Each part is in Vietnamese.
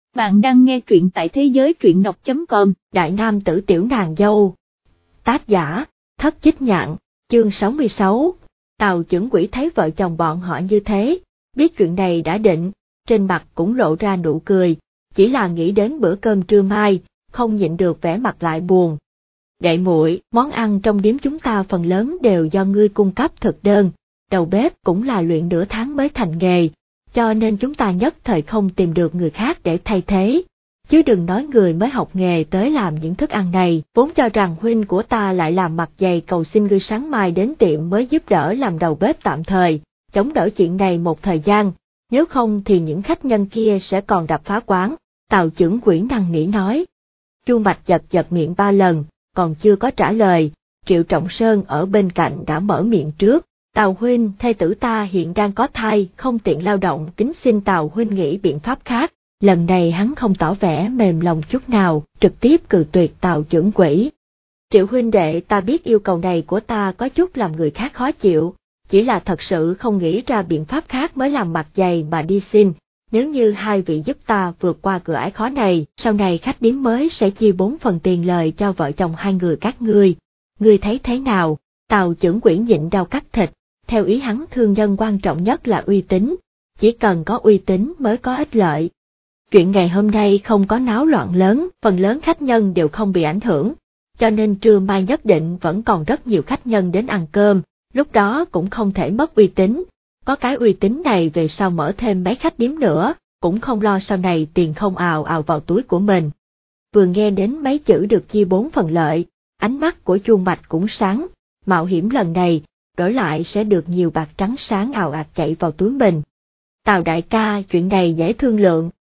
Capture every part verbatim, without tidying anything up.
Bạn đang nghe truyện tại thế giới truyện đọc chấm com. Đại nam tử tiểu nàng dâu. Tác giả, Thất Chích Nhạn, chương sáu mươi sáu. Tào Chưởng Quỷ thấy vợ chồng bọn họ như thế, biết chuyện này đã định, trên mặt cũng lộ ra nụ cười, chỉ là nghĩ đến bữa cơm trưa mai, không nhịn được vẻ mặt lại buồn. Đệ muội, món ăn trong điếm chúng ta phần lớn đều do ngươi cung cấp thực đơn, đầu bếp cũng là luyện nửa tháng mới thành nghề, cho nên chúng ta nhất thời không tìm được người khác để thay thế. Chứ đừng nói người mới học nghề tới làm những thức ăn này, vốn cho rằng huynh của ta lại làm mặt dày cầu xin ngươi sáng mai đến tiệm mới giúp đỡ làm đầu bếp tạm thời, chống đỡ chuyện này một thời gian, nếu không thì những khách nhân kia sẽ còn đập phá quán. Tào Chưởng Quỷ năn nỉ nói. Chu Mạch giật giật miệng ba lần, còn chưa có trả lời, Triệu Trọng Sơn ở bên cạnh đã mở miệng trước. Tào huynh, thê tử ta hiện đang có thai, không tiện lao động, kính xin Tào huynh nghĩ biện pháp khác. Lần này hắn không tỏ vẻ mềm lòng chút nào, trực tiếp cự tuyệt Tào Chưởng Quỷ. Triệu huynh đệ, ta biết yêu cầu này của ta có chút làm người khác khó chịu, chỉ là thật sự không nghĩ ra biện pháp khác mới làm mặt dày mà đi xin. Nếu như hai vị giúp ta vượt qua cửa ải khó này, sau này khách điếm mới sẽ chia bốn phần tiền lời cho vợ chồng hai người các ngươi. Ngươi thấy thế nào? Tào Chưởng Quỷ nhịn đau cắt thịt, theo ý hắn thương nhân quan trọng nhất là uy tín, chỉ cần có uy tín mới có ích lợi. Chuyện ngày hôm nay không có náo loạn lớn, phần lớn khách nhân đều không bị ảnh hưởng, cho nên trưa mai nhất định vẫn còn rất nhiều khách nhân đến ăn cơm, lúc đó cũng không thể mất uy tín. Có cái uy tín này về sau mở thêm mấy khách điếm nữa, cũng không lo sau này tiền không ào ào vào túi của mình. Vừa nghe đến mấy chữ được chia bốn phần lợi, ánh mắt của Chu Mạch cũng sáng, mạo hiểm lần này, đổi lại sẽ được nhiều bạc trắng sáng ào ạt chạy vào túi mình. Tào đại ca, chuyện này dễ thương lượng.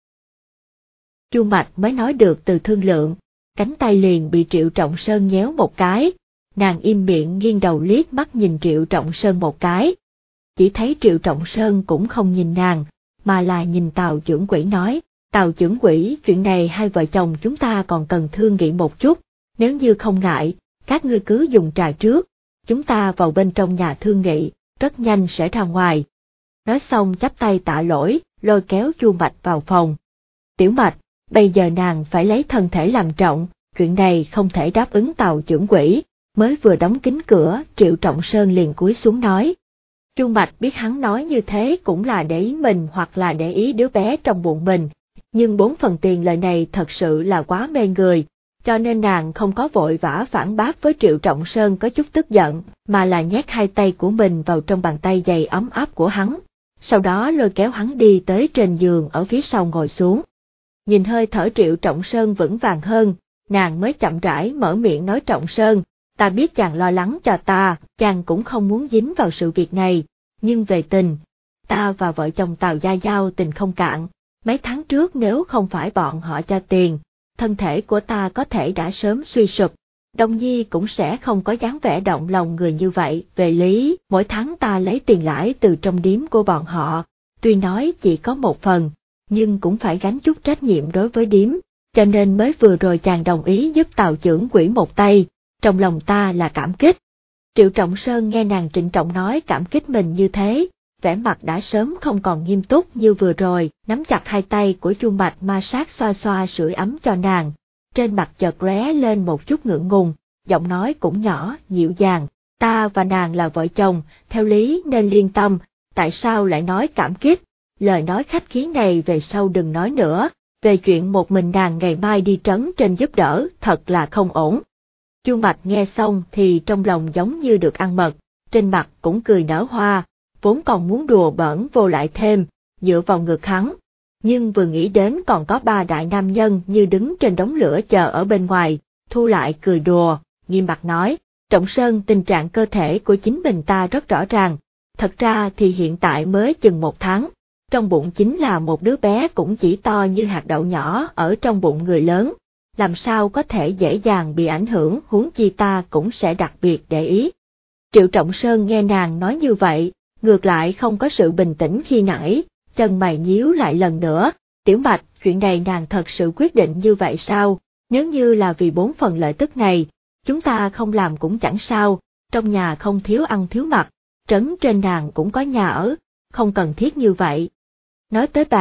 Chu Mạch mới nói được từ thương lượng, cánh tay liền bị Triệu Trọng Sơn nhéo một cái, nàng im miệng nghiêng đầu liếc mắt nhìn Triệu Trọng Sơn một cái. Chỉ thấy Triệu Trọng Sơn cũng không nhìn nàng, mà là nhìn Tào Chưởng Quỷ nói, Tào Chưởng Quỷ, chuyện này hai vợ chồng chúng ta còn cần thương nghị một chút, nếu như không ngại, các ngươi cứ dùng trà trước, chúng ta vào bên trong nhà thương nghị, rất nhanh sẽ ra ngoài. Nói xong chắp tay tạ lỗi, lôi kéo Chu Mạch vào phòng. Tiểu Mạch, bây giờ nàng phải lấy thân thể làm trọng, chuyện này không thể đáp ứng Tào Chưởng Quỷ. Mới vừa đóng kín cửa, Triệu Trọng Sơn liền cúi xuống nói. Chu Mạch biết hắn nói như thế cũng là để ý mình hoặc là để ý đứa bé trong bụng mình, nhưng bốn phần tiền lời này thật sự là quá mê người, cho nên nàng không có vội vã phản bác với Triệu Trọng Sơn có chút tức giận, mà là nhét hai tay của mình vào trong bàn tay dày ấm áp của hắn, sau đó lôi kéo hắn đi tới trên giường ở phía sau ngồi xuống. Nhìn hơi thở Triệu Trọng Sơn vững vàng hơn, nàng mới chậm rãi mở miệng nói, Trọng Sơn, ta biết chàng lo lắng cho ta, chàng cũng không muốn dính vào sự việc này, nhưng về tình, ta và vợ chồng Tào Gia Giao tình không cạn, mấy tháng trước nếu không phải bọn họ cho tiền, thân thể của ta có thể đã sớm suy sụp, Đông Nhi cũng sẽ không có dáng vẻ động lòng người như vậy. Về lý, mỗi tháng ta lấy tiền lãi từ trong điếm của bọn họ, tuy nói chỉ có một phần, nhưng cũng phải gánh chút trách nhiệm đối với điếm, cho nên mới vừa rồi chàng đồng ý giúp Tào Chưởng Quỷ một tay, trong lòng ta là cảm kích. Triệu Trọng Sơn nghe nàng trịnh trọng nói cảm kích mình như thế, vẻ mặt đã sớm không còn nghiêm túc như vừa rồi, nắm chặt hai tay của Chu Mạch ma sát xoa xoa sưởi ấm cho nàng, trên mặt chợt lóe lên một chút ngượng ngùng, giọng nói cũng nhỏ, dịu dàng, ta và nàng là vợ chồng, theo lý nên liên tâm, tại sao lại nói cảm kích, lời nói khách khí này về sau đừng nói nữa, về chuyện một mình nàng ngày mai đi trấn trên giúp đỡ, thật là không ổn. Chu Mạch nghe xong thì trong lòng giống như được ăn mật, trên mặt cũng cười nở hoa, vốn còn muốn đùa bỡn vô lại thêm, dựa vào ngực hắn. Nhưng vừa nghĩ đến còn có ba đại nam nhân như đứng trên đống lửa chờ ở bên ngoài, thu lại cười đùa, nghiêm mặt nói, Trọng Sơn, tình trạng cơ thể của chính mình ta rất rõ ràng, thật ra thì hiện tại mới chừng một tháng, trong bụng chính là một đứa bé cũng chỉ to như hạt đậu nhỏ ở trong bụng người lớn. Làm sao có thể dễ dàng bị ảnh hưởng, huống chi ta cũng sẽ đặc biệt để ý. Triệu Trọng Sơn nghe nàng nói như vậy, ngược lại không có sự bình tĩnh khi nãy, chân mày nhíu lại lần nữa, Tiểu Mạch, chuyện này nàng thật sự quyết định như vậy sao, nếu như là vì bốn phần lợi tức này, chúng ta không làm cũng chẳng sao, trong nhà không thiếu ăn thiếu mặc, trấn trên nàng cũng có nhà ở, không cần thiết như vậy. Nói tới bạc,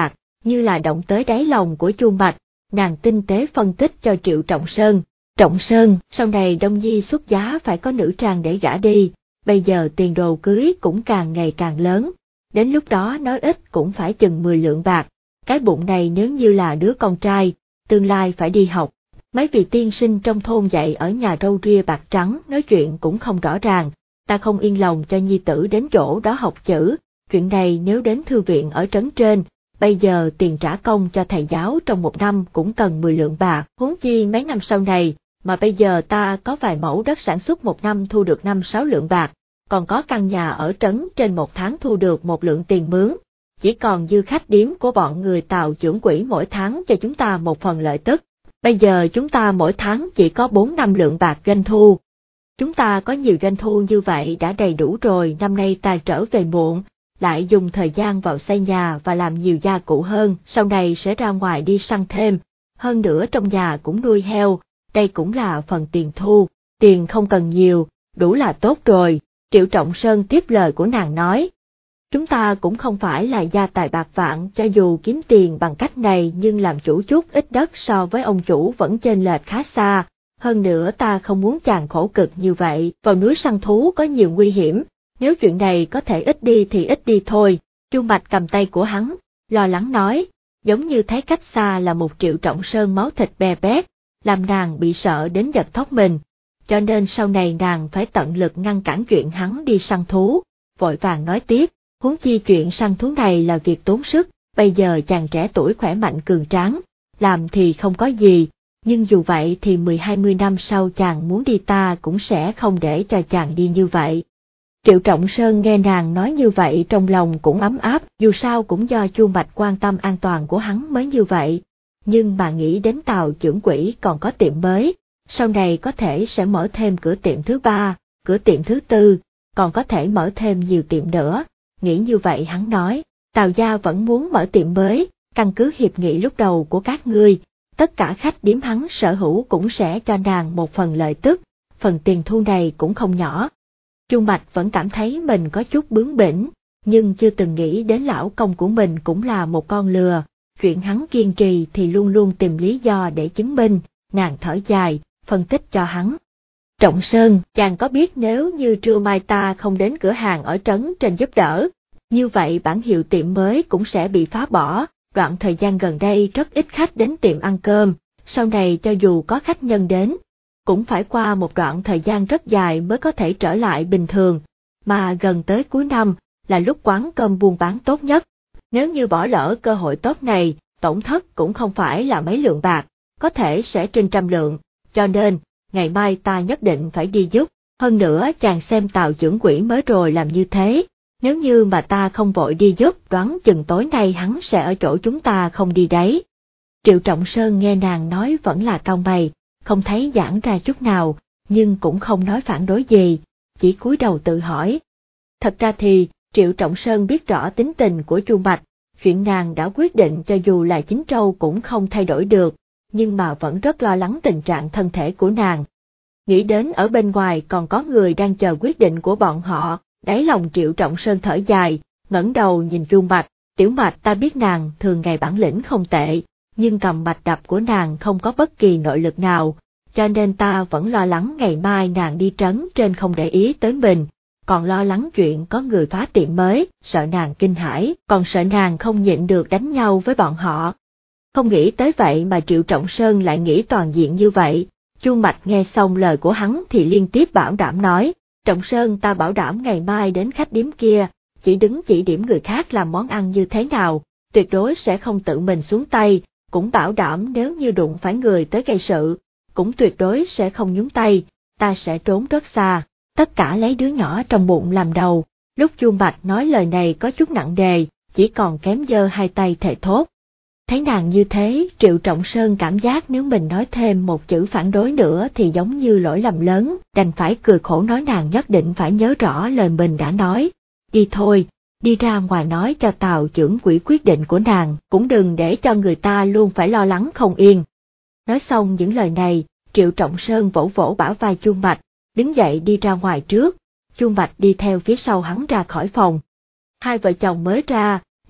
như là động tới đáy lòng của Chu Mạch, nàng tinh tế phân tích cho Triệu Trọng Sơn. Trọng Sơn, sau này Đông Nhi xuất giá phải có nữ trang để gả đi, bây giờ tiền đồ cưới cũng càng ngày càng lớn, đến lúc đó nói ít cũng phải chừng mười lượng bạc, cái bụng này nếu như là đứa con trai, tương lai phải đi học. Mấy vị tiên sinh trong thôn dạy ở nhà râu ria bạc trắng nói chuyện cũng không rõ ràng, ta không yên lòng cho nhi tử đến chỗ đó học chữ, chuyện này nếu đến thư viện ở trấn trên, bây giờ tiền trả công cho thầy giáo trong một năm cũng cần mười lượng bạc, huống chi mấy năm sau này, mà bây giờ ta có vài mẫu đất sản xuất một năm thu được năm sáu lượng bạc, còn có căn nhà ở trấn trên một tháng thu được một lượng tiền mướn, chỉ còn dư khách điếm của bọn người Tào trưởng quỹ mỗi tháng cho chúng ta một phần lợi tức. Bây giờ chúng ta mỗi tháng chỉ có bốn năm lượng bạc doanh thu. Chúng ta có nhiều doanh thu như vậy đã đầy đủ rồi, năm nay ta trở về muộn, lại dùng thời gian vào xây nhà và làm nhiều gia cụ hơn, sau này sẽ ra ngoài đi săn thêm, hơn nữa trong nhà cũng nuôi heo, đây cũng là phần tiền thu, tiền không cần nhiều, đủ là tốt rồi. Triệu Trọng Sơn tiếp lời của nàng nói. Chúng ta cũng không phải là gia tài bạc vạn, cho dù kiếm tiền bằng cách này nhưng làm chủ chút ít đất so với ông chủ vẫn chênh lệch khá xa, hơn nữa ta không muốn chàng khổ cực như vậy, vào núi săn thú có nhiều nguy hiểm, nếu chuyện này có thể ít đi thì ít đi thôi. Chu Mạch cầm tay của hắn, lo lắng nói, giống như thấy cách xa là một Triệu Trọng Sơn máu thịt bè bét, làm nàng bị sợ đến giật thót mình, cho nên sau này nàng phải tận lực ngăn cản chuyện hắn đi săn thú, vội vàng nói tiếp. Huống chi chuyện săn thú này là việc tốn sức, bây giờ chàng trẻ tuổi khỏe mạnh cường tráng, làm thì không có gì, nhưng dù vậy thì mười hai mươi năm sau chàng muốn đi ta cũng sẽ không để cho chàng đi như vậy. Triệu Trọng Sơn nghe nàng nói như vậy trong lòng cũng ấm áp, dù sao cũng do Chu Mạch quan tâm an toàn của hắn mới như vậy, nhưng mà nghĩ đến Tào trưởng quỹ còn có tiệm mới, sau này có thể sẽ mở thêm cửa tiệm thứ ba, cửa tiệm thứ tư, còn có thể mở thêm nhiều tiệm nữa. Nghĩ như vậy hắn nói, Tào gia vẫn muốn mở tiệm mới, căn cứ hiệp nghị lúc đầu của các ngươi, tất cả khách điếm hắn sở hữu cũng sẽ cho nàng một phần lợi tức, phần tiền thu này cũng không nhỏ. Chu Mạch vẫn cảm thấy mình có chút bướng bỉnh, nhưng chưa từng nghĩ đến lão công của mình cũng là một con lừa, chuyện hắn kiên trì thì luôn luôn tìm lý do để chứng minh, nàng thở dài, phân tích cho hắn. Trọng Sơn, chàng có biết nếu như trưa mai ta không đến cửa hàng ở trấn trên giúp đỡ, như vậy bản hiệu tiệm mới cũng sẽ bị phá bỏ, đoạn thời gian gần đây rất ít khách đến tiệm ăn cơm, sau này cho dù có khách nhân đến, cũng phải qua một đoạn thời gian rất dài mới có thể trở lại bình thường, mà gần tới cuối năm là lúc quán cơm buôn bán tốt nhất, nếu như bỏ lỡ cơ hội tốt này, tổn thất cũng không phải là mấy lượng bạc, có thể sẽ trên trăm lượng, cho nên, ngày mai ta nhất định phải đi giúp, hơn nữa chàng xem Tào trưởng quỹ mới rồi làm như thế, nếu như mà ta không vội đi giúp đoán chừng tối nay hắn sẽ ở chỗ chúng ta không đi đấy. Triệu Trọng Sơn nghe nàng nói vẫn là cau mày, không thấy giãn ra chút nào, nhưng cũng không nói phản đối gì, chỉ cúi đầu tự hỏi. Thật ra thì, Triệu Trọng Sơn biết rõ tính tình của Chu Mạch, chuyện nàng đã quyết định cho dù là chính trâu cũng không thay đổi được, nhưng mà vẫn rất lo lắng tình trạng thân thể của nàng. Nghĩ đến ở bên ngoài còn có người đang chờ quyết định của bọn họ, đáy lòng Triệu Trọng Sơn thở dài, ngẩng đầu nhìn Chu Mạch, tiểu Mạch ta biết nàng thường ngày bản lĩnh không tệ, nhưng cầm mạch đập của nàng không có bất kỳ nội lực nào, cho nên ta vẫn lo lắng ngày mai nàng đi trấn trên không để ý tới mình, còn lo lắng chuyện có người phá tiệm mới, sợ nàng kinh hãi, còn sợ nàng không nhịn được đánh nhau với bọn họ. Không nghĩ tới vậy mà Triệu Trọng Sơn lại nghĩ toàn diện như vậy. Chu Mạch nghe xong lời của hắn thì liên tiếp bảo đảm nói, Trọng Sơn ta bảo đảm ngày mai đến khách điếm kia, chỉ đứng chỉ điểm người khác làm món ăn như thế nào, tuyệt đối sẽ không tự mình xuống tay, cũng bảo đảm nếu như đụng phải người tới gây sự, cũng tuyệt đối sẽ không nhúng tay, ta sẽ trốn rất xa, tất cả lấy đứa nhỏ trong bụng làm đầu. Lúc Chu Mạch nói lời này có chút nặng nề, chỉ còn kém giơ hai tay thề thốt. Thấy nàng như thế, Triệu Trọng Sơn cảm giác nếu mình nói thêm một chữ phản đối nữa thì giống như lỗi lầm lớn, đành phải cười khổ nói nàng nhất định phải nhớ rõ lời mình đã nói. Đi thôi, đi ra ngoài nói cho Tào trưởng quỹ quyết định của nàng, cũng đừng để cho người ta luôn phải lo lắng không yên. Nói xong những lời này, Triệu Trọng Sơn vỗ vỗ bả vai Chu Mạch, đứng dậy đi ra ngoài trước, Chu Mạch đi theo phía sau hắn ra khỏi phòng. Hai vợ chồng mới ra,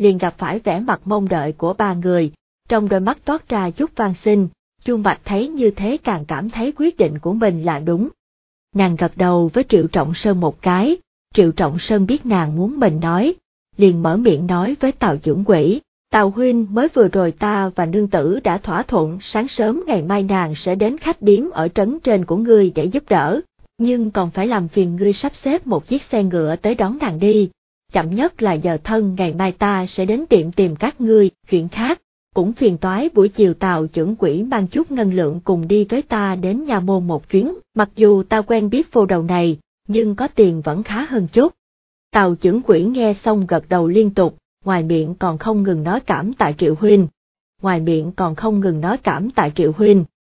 liền gặp phải vẻ mặt mong đợi của ba người, trong đôi mắt toát ra chút van xin. Chu Bạch thấy như thế càng cảm thấy quyết định của mình là đúng. Nàng gật đầu với Triệu Trọng Sơn một cái, Triệu Trọng Sơn biết nàng muốn mình nói, liền mở miệng nói với Tào trưởng quỹ, Tào huynh, mới vừa rồi ta và nương tử đã thỏa thuận sáng sớm ngày mai nàng sẽ đến khách điếm ở trấn trên của ngươi để giúp đỡ, nhưng còn phải làm phiền ngươi sắp xếp một chiếc xe ngựa tới đón nàng đi, chậm nhất là giờ thân ngày mai ta sẽ đến tiệm tìm các ngươi. Chuyện khác, cũng phiền toái buổi chiều Tào trưởng quỹ mang chút ngân lượng cùng đi với ta đến nha môn một chuyến, mặc dù ta quen biết phô đầu này, nhưng có tiền vẫn khá hơn chút. Tào trưởng quỹ nghe xong gật đầu liên tục, ngoài miệng còn không ngừng nói cảm tạ Triệu huynh, ngoài miệng còn không ngừng nói cảm tạ Triệu huynh.